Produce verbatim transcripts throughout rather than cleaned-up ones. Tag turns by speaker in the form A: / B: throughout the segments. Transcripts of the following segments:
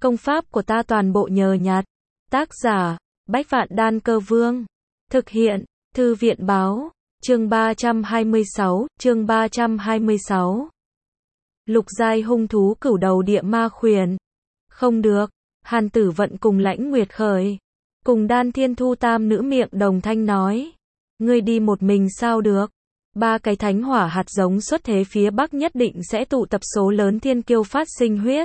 A: Công pháp của ta toàn bộ nhờ nhặt. Tác giả, Bách Vạn Đan Cơ Vương. Thực hiện, Thư viện Báo. Chương ba trăm hai mươi sáu, chương ba trăm hai mươi sáu. Lục giai hung thú cửu đầu địa ma khuyển. Không được, Hàn Tử Vận cùng Lãnh Nguyệt Khởi, cùng Đan Thiên Thu tam nữ miệng đồng thanh nói. Ngươi đi một mình sao được? Ba cái thánh hỏa hạt giống xuất thế phía Bắc nhất định sẽ tụ tập số lớn thiên kiêu phát sinh huyết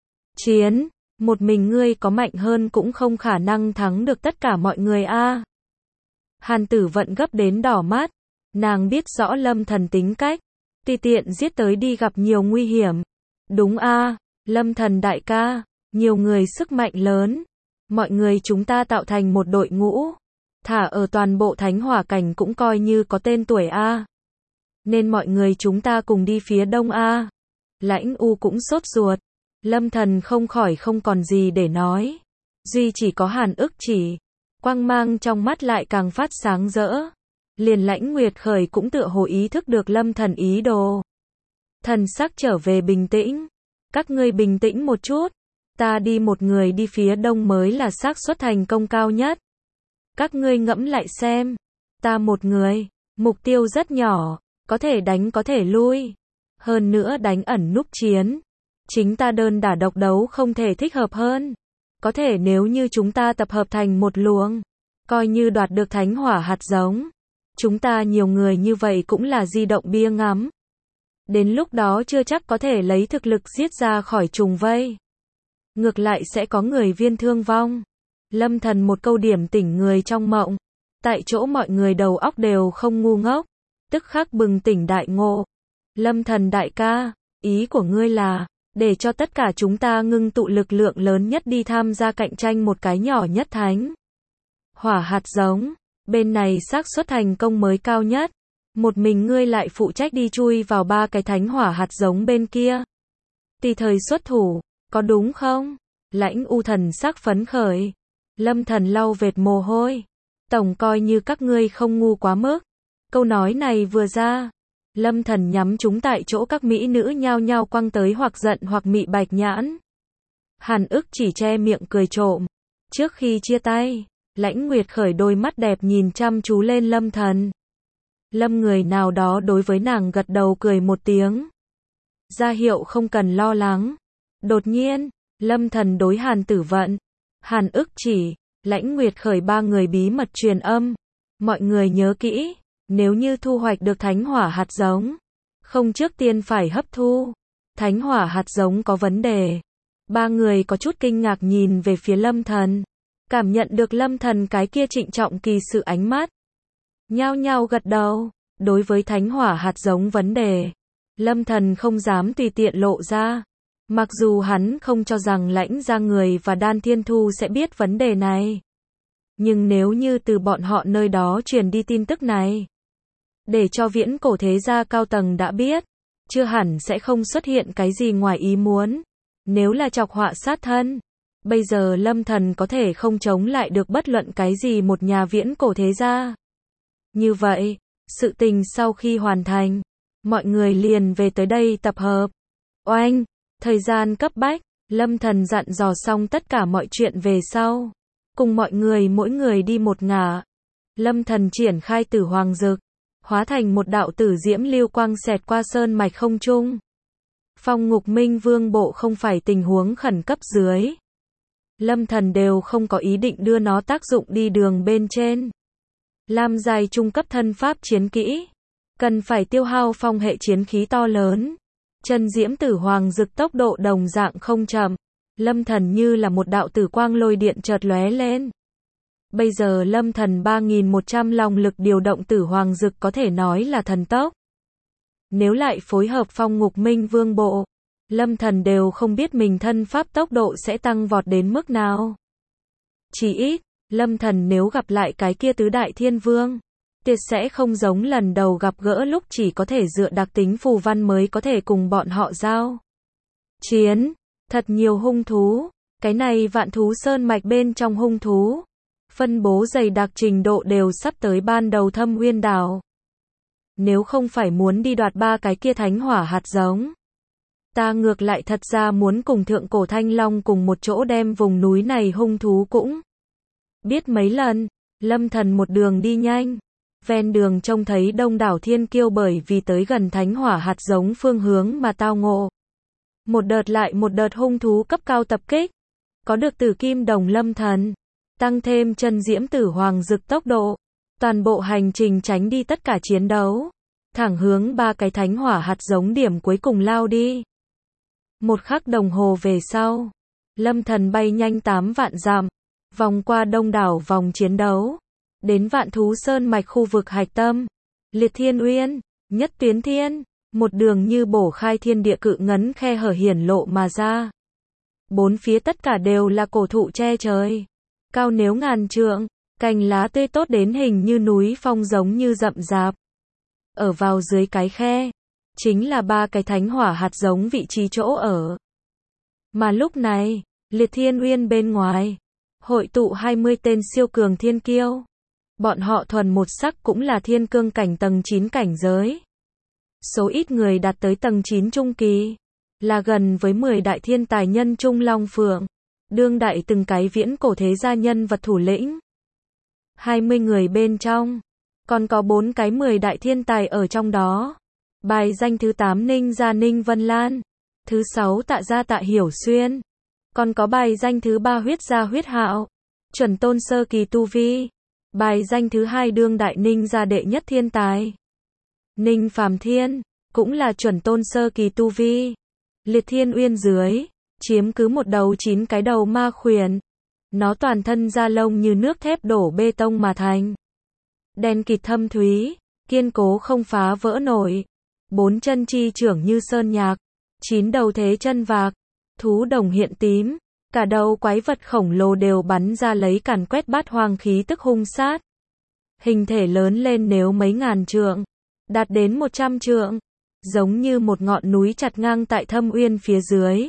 A: chiến. Một mình ngươi có mạnh hơn cũng không khả năng thắng được tất cả mọi người a. Hàn Tử Vận gấp đến đỏ mắt. Nàng biết rõ Lâm Thần tính cách, tùy tiện giết tới đi gặp nhiều nguy hiểm. Đúng a, Lâm Thần đại ca, nhiều người sức mạnh lớn. Mọi người chúng ta tạo thành một đội ngũ, thả ở toàn bộ thánh hỏa cảnh cũng coi như có tên tuổi a. Nên mọi người chúng ta cùng đi phía đông a. Lãnh U cũng sốt ruột. Lâm Thần không khỏi không còn gì để nói. Duy chỉ có Hàn Ức Chỉ, quang mang trong mắt lại càng phát sáng rỡ. Liền Lãnh Nguyệt Khởi cũng tựa hồ ý thức được Lâm Thần ý đồ. Thần sắc trở về bình tĩnh. Các ngươi bình tĩnh một chút. Ta đi một người đi phía đông mới là xác suất thành công cao nhất. Các ngươi ngẫm lại xem. Ta một người, mục tiêu rất nhỏ, có thể đánh có thể lui. Hơn nữa đánh ẩn núp chiến. Chính ta đơn đả độc đấu không thể thích hợp hơn. Có thể nếu như chúng ta tập hợp thành một luồng, coi như đoạt được thánh hỏa hạt giống. Chúng ta nhiều người như vậy cũng là di động bia ngắm. Đến lúc đó chưa chắc có thể lấy thực lực giết ra khỏi trùng vây. Ngược lại sẽ có người viên thương vong. Lâm Thần một câu điểm tỉnh người trong mộng. Tại chỗ mọi người đầu óc đều không ngu ngốc. Tức khắc bừng tỉnh đại ngộ. Lâm Thần đại ca, ý của ngươi là để cho tất cả chúng ta ngưng tụ lực lượng lớn nhất đi tham gia cạnh tranh một cái nhỏ nhất thánh hỏa hạt giống. Bên này xác suất thành công mới cao nhất. Một mình ngươi lại phụ trách đi chui vào ba cái thánh hỏa hạt giống bên kia. Tùy thời xuất thủ, có đúng không? Lãnh U thần sắc phấn khởi. Lâm Thần lau vệt mồ hôi. Tổng coi như các ngươi không ngu quá mức. Câu nói này vừa ra, Lâm Thần nhắm chúng tại chỗ các mỹ nữ nhao nhao quăng tới hoặc giận hoặc mị bạch nhãn. Hàn Ức Chỉ che miệng cười trộm. Trước khi chia tay, Lãnh Nguyệt Khởi đôi mắt đẹp nhìn chăm chú lên Lâm Thần. Lâm người nào đó đối với nàng gật đầu cười một tiếng. Ra hiệu không cần lo lắng. Đột nhiên, Lâm Thần đối Hàn Tử Vận, Hàn Ức Chỉ, Lãnh Nguyệt Khởi ba người bí mật truyền âm. Mọi người nhớ kỹ, nếu như thu hoạch được thánh hỏa hạt giống, không trước tiên phải hấp thu. Thánh hỏa hạt giống có vấn đề. Ba người có chút kinh ngạc nhìn về phía Lâm Thần. Cảm nhận được Lâm Thần cái kia trịnh trọng kỳ sự ánh mắt. Nhao nhao gật đầu. Đối với thánh hỏa hạt giống vấn đề, Lâm Thần không dám tùy tiện lộ ra. Mặc dù hắn không cho rằng Lãnh gia người và Đan Thiên Thu sẽ biết vấn đề này. Nhưng nếu như từ bọn họ nơi đó truyền đi tin tức này, để cho viễn cổ thế gia cao tầng đã biết, chưa hẳn sẽ không xuất hiện cái gì ngoài ý muốn. Nếu là chọc họa sát thân, bây giờ Lâm Thần có thể không chống lại được bất luận cái gì một nhà viễn cổ thế gia. Như vậy, sự tình sau khi hoàn thành, mọi người liền về tới đây tập hợp. Oanh, thời gian cấp bách, Lâm Thần dặn dò xong tất cả mọi chuyện về sau. Cùng mọi người mỗi người đi một ngả. Lâm Thần triển khai Tử Hoàng Dực, hóa thành một đạo tử diễm lưu quang xẹt qua sơn mạch không trung. Phong Ngục Minh Vương bộ không phải tình huống khẩn cấp dưới. Lâm Thần đều không có ý định đưa nó tác dụng đi đường bên trên. Lam giai trung cấp thân pháp chiến kỹ, cần phải tiêu hao phong hệ chiến khí to lớn. Chân diễm Tử Hoàng Dực tốc độ đồng dạng không chậm. Lâm Thần như là một đạo tử quang lôi điện chợt lóe lên. Bây giờ Lâm Thần ba nghìn một trăm long lực điều động Tử Hoàng Dực có thể nói là thần tốc. Nếu lại phối hợp Phong Ngục Minh Vương bộ, Lâm Thần đều không biết mình thân pháp tốc độ sẽ tăng vọt đến mức nào. Chỉ ít, Lâm Thần nếu gặp lại cái kia tứ đại thiên vương, tuyệt sẽ không giống lần đầu gặp gỡ lúc chỉ có thể dựa đặc tính phù văn mới có thể cùng bọn họ giao chiến. Thật nhiều hung thú, cái này Vạn Thú Sơn mạch bên trong hung thú, phân bố dày đặc trình độ đều sắp tới ban đầu Thâm Uyên đảo. Nếu không phải muốn đi đoạt ba cái kia thánh hỏa hạt giống, Ta ngược lại thật ra muốn cùng thượng cổ thanh long cùng một chỗ đem vùng núi này hung thú cũng biết mấy lần. Lâm Thần một đường đi nhanh. Ven đường trông thấy đông đảo thiên kiêu bởi vì tới gần thánh hỏa hạt giống phương hướng mà tao ngộ. Một đợt lại một đợt hung thú cấp cao tập kích. Có được tử kim đồng Lâm Thần. Tăng thêm chân diễm tử hoàng dực tốc độ. Toàn bộ hành trình tránh đi tất cả chiến đấu. Thẳng hướng ba cái thánh hỏa hạt giống điểm cuối cùng lao đi. Một khắc đồng hồ về sau. Lâm Thần bay nhanh tám vạn dặm. Vòng qua đông đảo vòng chiến đấu. Đến Vạn Thú Sơn mạch khu vực hạch tâm. Liệt Thiên Uyên, Nhất Tuyến Thiên. Một đường như bổ khai thiên địa cự ngấn khe hở hiển lộ mà ra. Bốn phía tất cả đều là cổ thụ che trời. Cao nếu ngàn trượng, cành lá tươi tốt đến hình như núi phong giống như rậm rạp. Ở vào dưới cái khe, chính là ba cái thánh hỏa hạt giống vị trí chỗ ở. Mà lúc này, Liệt Thiên Uyên bên ngoài, hội tụ hai mươi tên siêu cường thiên kiêu. Bọn họ thuần một sắc cũng là thiên cương cảnh tầng chín cảnh giới. Số ít người đạt tới tầng chín trung kỳ, là gần với mười đại thiên tài nhân trung long phượng, đương đại từng cái viễn cổ thế gia nhân vật thủ lĩnh. hai mươi người bên trong, còn có bốn cái mười đại thiên tài ở trong đó. Bài danh thứ tám Ninh gia Ninh Vân Lan, thứ sáu Tạ gia Tạ Hiểu Xuyên, còn có bài danh thứ ba Huyết gia Huyết Hạo, chuẩn tôn sơ kỳ tu vi. Bài danh thứ hai đương đại Ninh gia đệ nhất thiên tài Ninh Phàm Thiên, cũng là chuẩn tôn sơ kỳ tu vi. Liệt Thiên Uyên dưới, chiếm cứ một đầu chín cái đầu ma khuyển. Nó toàn thân da lông như nước thép đổ bê tông mà thành. Đen kịt thâm thúy, kiên cố không phá vỡ nổi. Bốn chân chi trưởng như sơn nhạc, chín đầu thế chân vạc, thú đồng hiện tím. Cả đầu quái vật khổng lồ đều bắn ra lấy càn quét bát hoang khí tức hung sát. Hình thể lớn lên nếu mấy ngàn trượng, đạt đến một trăm trượng, giống như một ngọn núi chặt ngang tại thâm uyên phía dưới.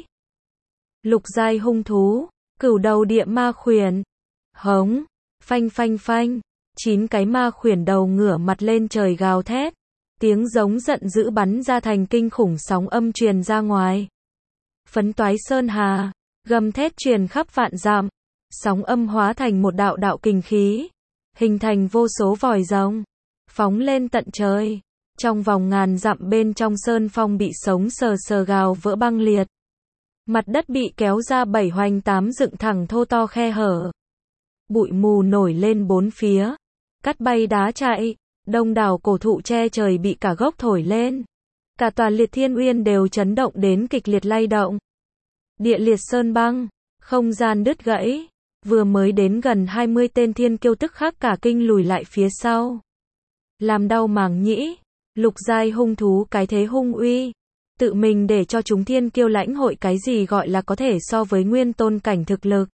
A: Lục giai hung thú, cửu đầu địa ma khuyển. Hống, phanh phanh phanh, chín cái ma khuyển đầu ngửa mặt lên trời gào thét. Tiếng giống giận dữ bắn ra thành kinh khủng sóng âm truyền ra ngoài. Phấn toái sơn hà, gầm thét truyền khắp vạn dặm, sóng âm hóa thành một đạo đạo kình khí, hình thành vô số vòi rồng, phóng lên tận trời. Trong vòng ngàn dặm bên trong sơn phong bị sống sờ sờ gào vỡ băng liệt. Mặt đất bị kéo ra bảy hoành tám dựng thẳng thô to khe hở. Bụi mù nổi lên bốn phía, cắt bay đá chạy, đông đảo cổ thụ che trời bị cả gốc thổi lên. Cả tòa Liệt Thiên Uyên đều chấn động đến kịch liệt lay động. Địa liệt sơn băng, không gian đứt gãy, vừa mới đến gần hai mươi tên thiên kiêu tức khắc cả kinh lùi lại phía sau. Làm đau màng nhĩ, lục giai hung thú cái thế hung uy, tự mình để cho chúng thiên kiêu lãnh hội cái gì gọi là có thể so với nguyên tôn cảnh thực lực.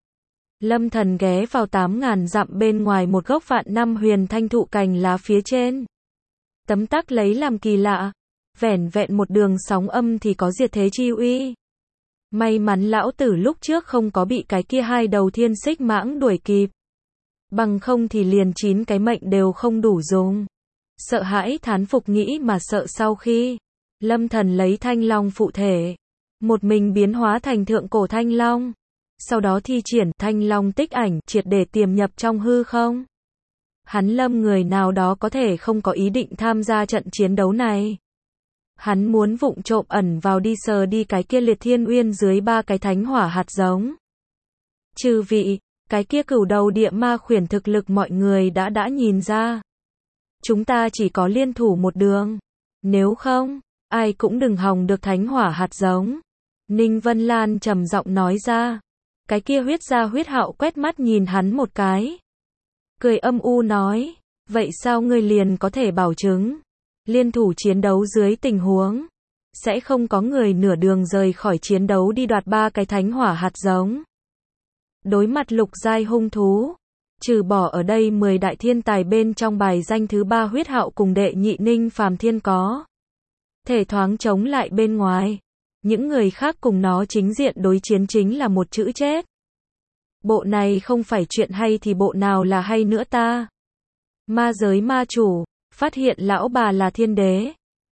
A: Lâm Thần ghé vào tám ngàn dặm bên ngoài một gốc vạn năm huyền thanh thụ cành lá phía trên. Tấm tắc lấy làm kỳ lạ, vẻn vẹn một đường sóng âm thì có diệt thế chi uy. May mắn lão tử lúc trước không có bị cái kia hai đầu thiên xích mãng đuổi kịp. Bằng không thì liền chín cái mệnh đều không đủ dùng. Sợ hãi thán phục nghĩ mà sợ sau khi Lâm Thần lấy thanh long phụ thể, một mình biến hóa thành thượng cổ thanh long. Sau đó thi triển thanh long tích ảnh triệt để tiềm nhập trong hư không. Hắn lâm người nào đó có thể không có ý định tham gia trận chiến đấu này. Hắn muốn vụng trộm ẩn vào đi sờ đi cái kia Liệt Thiên Uyên dưới ba cái thánh hỏa hạt giống. Chư vị, cái kia cửu đầu địa ma khuyển thực lực mọi người đã đã nhìn ra. Chúng ta chỉ có liên thủ một đường. Nếu không, ai cũng đừng hòng được thánh hỏa hạt giống. Ninh Vân Lan trầm giọng nói ra. Cái kia Huyết gia Huyết Hạo quét mắt nhìn hắn một cái. Cười âm u nói, vậy sao ngươi liền có thể bảo chứng, liên thủ chiến đấu dưới tình huống, sẽ không có người nửa đường rời khỏi chiến đấu đi đoạt ba cái thánh hỏa hạt giống. Đối mặt lục giai hung thú, trừ bỏ ở đây mười đại thiên tài bên trong bài danh thứ ba Huyết Hạo cùng đệ nhị Ninh Phàm Thiên có thể thoáng chống lại bên ngoài. Những người khác cùng nó chính diện đối chiến chính là một chữ chết. Bộ này không phải chuyện hay thì bộ nào là hay nữa ta. Ma giới ma chủ, phát hiện lão bà là thiên đế.